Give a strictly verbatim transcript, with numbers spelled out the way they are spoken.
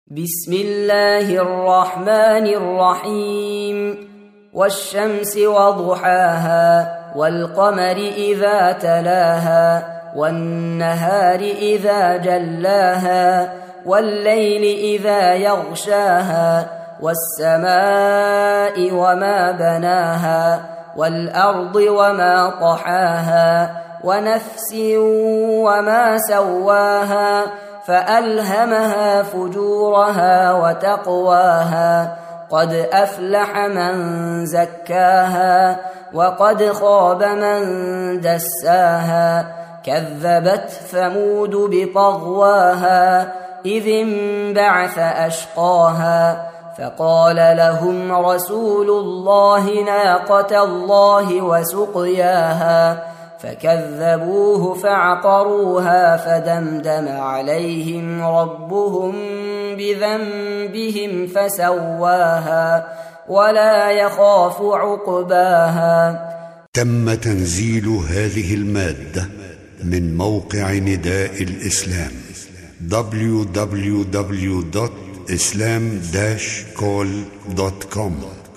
بسم الله الرحمن الرحيم والشمس وضحاها والقمر إذا تلاها والنهار إذا جلاها والليل إذا يغشاها والسماء وما بناها والأرض وما طحاها ونفس وما سواها فألهمها فجورها وتقواها قد أفلح من زكاها وقد خاب من دساها كذبت ثمود بطغواها إذ انبعث أشقاها فقال لهم رسول الله ناقة الله وسقياها فكذبوه فعقروها فدمدم عليهم ربهم بذنبهم فسواها ولا يخاف عقباها. تم تنزيل هذه المادة من موقع نداء الإسلام دبليو دبليو دبليو دوت إسلام داش كول دوت كوم.